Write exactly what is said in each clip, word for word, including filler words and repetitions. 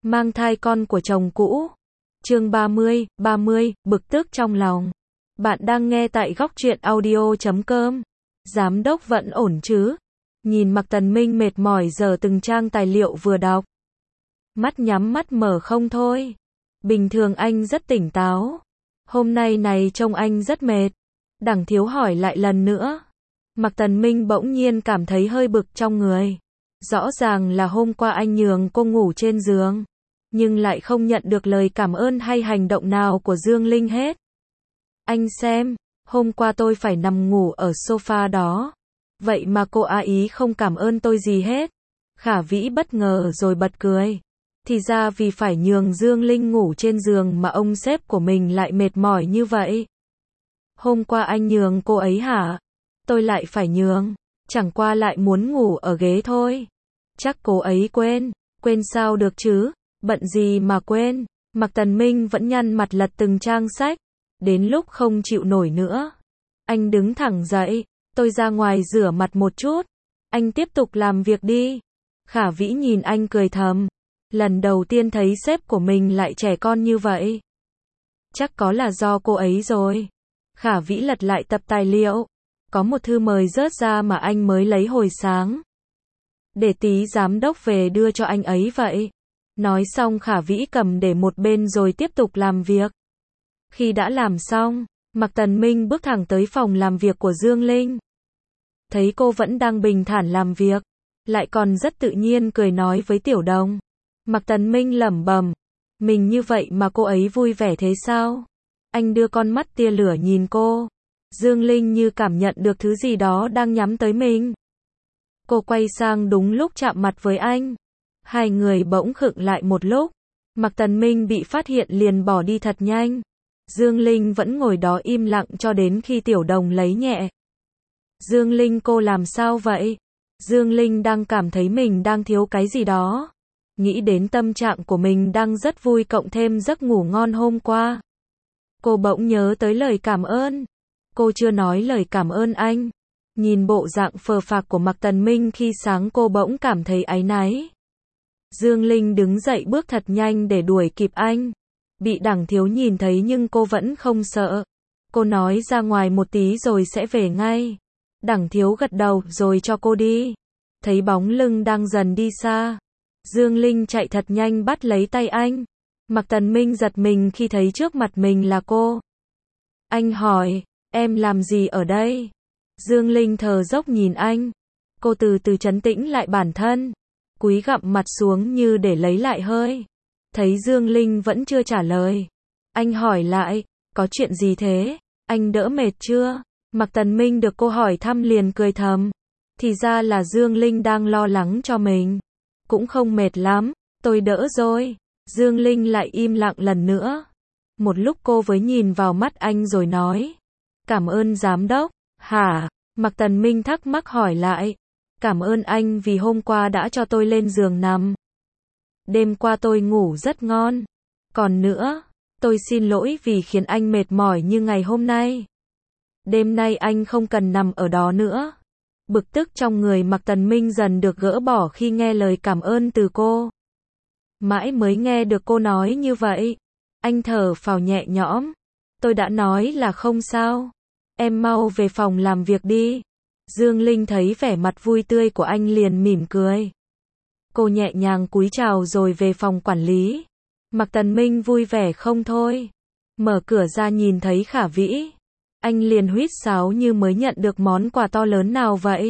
mang thai con của chồng cũ. Chương ba mươi, ba mươi, bực tức trong lòng. Bạn đang nghe tại góc truyện audio chấm com. Giám đốc vẫn ổn chứ? Nhìn Mạc Tần Minh mệt mỏi giờ từng trang tài liệu vừa đọc. Mắt nhắm mắt mở không thôi. Bình thường anh rất tỉnh táo. Hôm nay này trông anh rất mệt. Đằng Thiếu hỏi lại lần nữa. Mạc Tần Minh bỗng nhiên cảm thấy hơi bực trong người. Rõ ràng là hôm qua anh nhường cô ngủ trên giường, nhưng lại không nhận được lời cảm ơn hay hành động nào của Dương Linh hết. Anh xem, hôm qua tôi phải nằm ngủ ở sofa đó. Vậy mà cô á ý không cảm ơn tôi gì hết. Khả Vĩ bất ngờ rồi bật cười. Thì ra vì phải nhường Dương Linh ngủ trên giường mà ông sếp của mình lại mệt mỏi như vậy. Hôm qua anh nhường cô ấy hả? Tôi lại phải nhường. Chẳng qua lại muốn ngủ ở ghế thôi. Chắc cô ấy quên. Quên sao được chứ? Bận gì mà quên? Mạc Tần Minh vẫn nhăn mặt lật từng trang sách. Đến lúc không chịu nổi nữa. Anh đứng thẳng dậy. Tôi ra ngoài rửa mặt một chút. Anh tiếp tục làm việc đi. Khả Vĩ nhìn anh cười thầm. Lần đầu tiên thấy sếp của mình lại trẻ con như vậy. Chắc có là do cô ấy rồi. Khả Vĩ lật lại tập tài liệu. Có một thư mời rớt ra mà anh mới lấy hồi sáng. Để tí giám đốc về đưa cho anh ấy vậy. Nói xong Khả Vĩ cầm để một bên rồi tiếp tục làm việc. Khi đã làm xong, Mạc Tần Minh bước thẳng tới phòng làm việc của Dương Linh. Thấy cô vẫn đang bình thản làm việc, lại còn rất tự nhiên cười nói với Tiểu Đồng. Mạc Tần Minh lẩm bẩm, mình như vậy mà cô ấy vui vẻ thế sao? Anh đưa con mắt tia lửa nhìn cô. Dương Linh như cảm nhận được thứ gì đó đang nhắm tới mình. Cô quay sang đúng lúc chạm mặt với anh. Hai người bỗng khựng lại một lúc. Mạc Tần Minh bị phát hiện liền bỏ đi thật nhanh. Dương Linh vẫn ngồi đó im lặng cho đến khi Tiểu Đồng lấy nhẹ. Dương Linh, cô làm sao vậy? Dương Linh đang cảm thấy mình đang thiếu cái gì đó. Nghĩ đến tâm trạng của mình đang rất vui cộng thêm giấc ngủ ngon hôm qua. Cô bỗng nhớ tới lời cảm ơn. Cô chưa nói lời cảm ơn anh. Nhìn bộ dạng phờ phạc của Mạc Tần Minh khi sáng cô bỗng cảm thấy áy náy. Dương Linh đứng dậy bước thật nhanh để đuổi kịp anh. Bị Đằng Thiếu nhìn thấy nhưng cô vẫn không sợ. Cô nói ra ngoài một tí rồi sẽ về ngay. Đằng Thiếu gật đầu rồi cho cô đi. Thấy bóng lưng đang dần đi xa. Dương Linh chạy thật nhanh bắt lấy tay anh. Mạc Tần Minh giật mình khi thấy trước mặt mình là cô. Anh hỏi, em làm gì ở đây? Dương Linh thở dốc nhìn anh. Cô từ từ trấn tĩnh lại bản thân. Cúi gặm mặt xuống như để lấy lại hơi. Thấy Dương Linh vẫn chưa trả lời. Anh hỏi lại, có chuyện gì thế? Anh đỡ mệt chưa? Mạc Tần Minh được cô hỏi thăm liền cười thầm. Thì ra là Dương Linh đang lo lắng cho mình. Cũng không mệt lắm, tôi đỡ rồi. Dương Linh lại im lặng lần nữa. Một lúc cô mới nhìn vào mắt anh rồi nói. Cảm ơn giám đốc. Hả? Mạc Tần Minh thắc mắc hỏi lại. Cảm ơn anh vì hôm qua đã cho tôi lên giường nằm. Đêm qua tôi ngủ rất ngon. Còn nữa, tôi xin lỗi vì khiến anh mệt mỏi như ngày hôm nay. Đêm nay anh không cần nằm ở đó nữa. Bực tức trong người Mạc Tần Minh dần được gỡ bỏ khi nghe lời cảm ơn từ cô. Mãi mới nghe được cô nói như vậy. Anh thở phào nhẹ nhõm. Tôi đã nói là không sao. Em mau về phòng làm việc đi. Dương Linh thấy vẻ mặt vui tươi của anh liền mỉm cười. Cô nhẹ nhàng cúi chào rồi về phòng quản lý. Mạc Tần Minh vui vẻ không thôi. Mở cửa ra nhìn thấy Khả Vĩ. Anh liền huýt sáo như mới nhận được món quà to lớn nào vậy.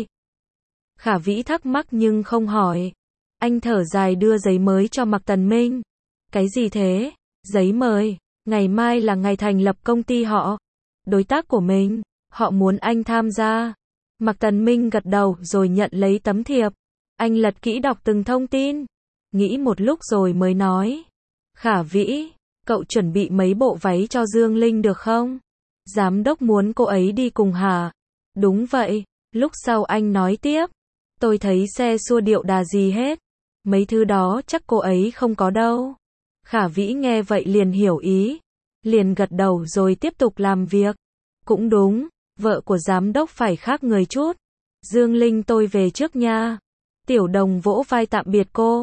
Khả Vĩ thắc mắc nhưng không hỏi. Anh thở dài đưa giấy mới cho Mạc Tần Minh. Cái gì thế? Giấy mời. Ngày mai là ngày thành lập công ty họ. Đối tác của mình. Họ muốn anh tham gia. Mạc Tần Minh gật đầu rồi nhận lấy tấm thiệp. Anh lật kỹ đọc từng thông tin. Nghĩ một lúc rồi mới nói. Khả Vĩ, cậu chuẩn bị mấy bộ váy cho Dương Linh được không? Giám đốc muốn cô ấy đi cùng hả? Đúng vậy. Lúc sau anh nói tiếp. Tôi thấy xe xua điệu đà gì hết. Mấy thứ đó chắc cô ấy không có đâu. Khả Vĩ nghe vậy liền hiểu ý. Liền gật đầu rồi tiếp tục làm việc. Cũng đúng, vợ của giám đốc phải khác người chút. Dương Linh tôi về trước nha. Tiểu Đồng vỗ vai tạm biệt cô.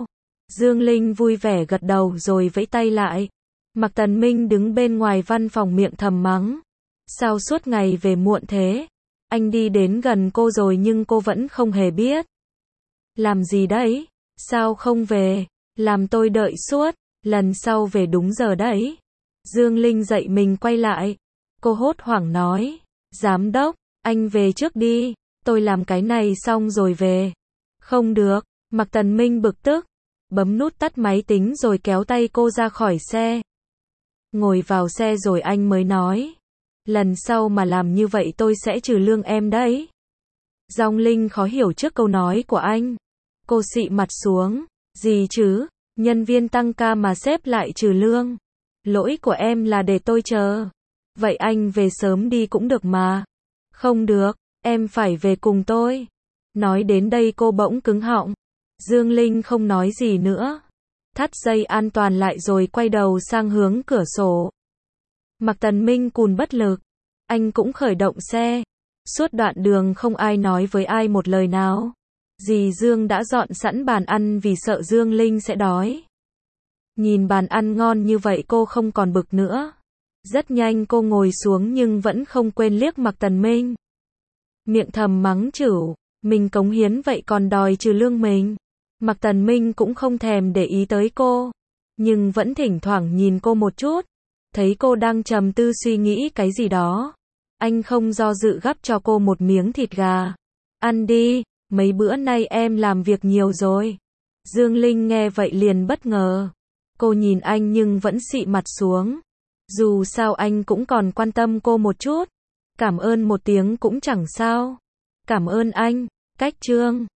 Dương Linh vui vẻ gật đầu rồi vẫy tay lại. Mạc Tần Minh đứng bên ngoài văn phòng miệng thầm mắng. Sao suốt ngày về muộn thế? Anh đi đến gần cô rồi nhưng cô vẫn không hề biết. Làm gì đấy? Sao không về? Làm tôi đợi suốt, lần sau về đúng giờ đấy. Dương Linh dậy mình quay lại. Cô hốt hoảng nói. Giám đốc, anh về trước đi, tôi làm cái này xong rồi về. Không được, Mạc Tần Minh bực tức. Bấm nút tắt máy tính rồi kéo tay cô ra khỏi xe. Ngồi vào xe rồi anh mới nói. Lần sau mà làm như vậy tôi sẽ trừ lương em đấy. Giong Linh khó hiểu trước câu nói của anh. Cô xị mặt xuống. Gì chứ, nhân viên tăng ca mà sếp lại trừ lương. Lỗi của em là để tôi chờ. Vậy anh về sớm đi cũng được mà. Không được, em phải về cùng tôi. Nói đến đây cô bỗng cứng họng. Dương Linh không nói gì nữa. Thắt dây an toàn lại rồi quay đầu sang hướng cửa sổ. Mạc Tần Minh cùn bất lực. Anh cũng khởi động xe. Suốt đoạn đường không ai nói với ai một lời nào. Dì Dương đã dọn sẵn bàn ăn vì sợ Dương Linh sẽ đói. Nhìn bàn ăn ngon như vậy cô không còn bực nữa. Rất nhanh cô ngồi xuống nhưng vẫn không quên liếc Mạc Tần Minh. Miệng thầm mắng chửu, mình cống hiến vậy còn đòi trừ lương mình. Mạc Tần Minh cũng không thèm để ý tới cô, nhưng vẫn thỉnh thoảng nhìn cô một chút. Thấy cô đang trầm tư suy nghĩ cái gì đó. Anh không do dự gắp cho cô một miếng thịt gà. Ăn đi, mấy bữa nay em làm việc nhiều rồi. Dương Linh nghe vậy liền bất ngờ. Cô nhìn anh nhưng vẫn xị mặt xuống. Dù sao anh cũng còn quan tâm cô một chút. Cảm ơn một tiếng cũng chẳng sao. Cảm ơn anh. Cách chương